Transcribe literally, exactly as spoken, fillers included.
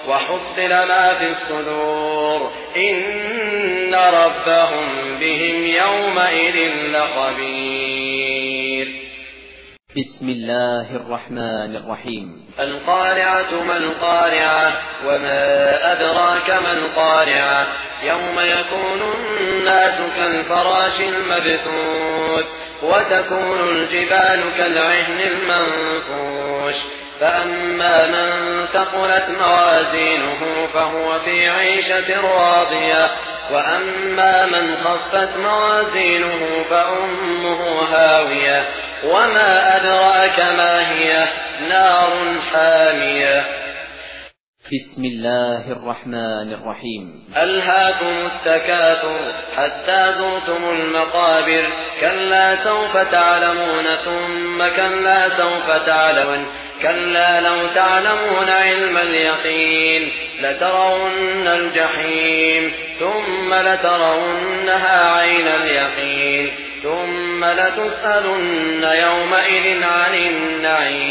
وحصل ما في الصدور إن ربهم بهم يومئذ لخبير. بسم الله الرحمن الرحيم. القارعة ما القارعة وما أدراك ما القارعة يوم يكون الناس كالفراش المبثوث وتكون الجبال كالعهن المنفوش فأما من ثقلت موازينه فهو في عيشة راضية وأما من خفت موازينه فأمه هاوية وما أدراك ما هي نار حامية. بسم الله الرحمن الرحيم. ألهاكم التكاثر حتى زرتم المقابر كلا سوف تعلمون ثم كلا سوف تعلمون كلا لو تعلمون علم اليقين لترون الجحيم ثم لترونها عين اليقين ثم لتسألن يومئذ عن النعيم.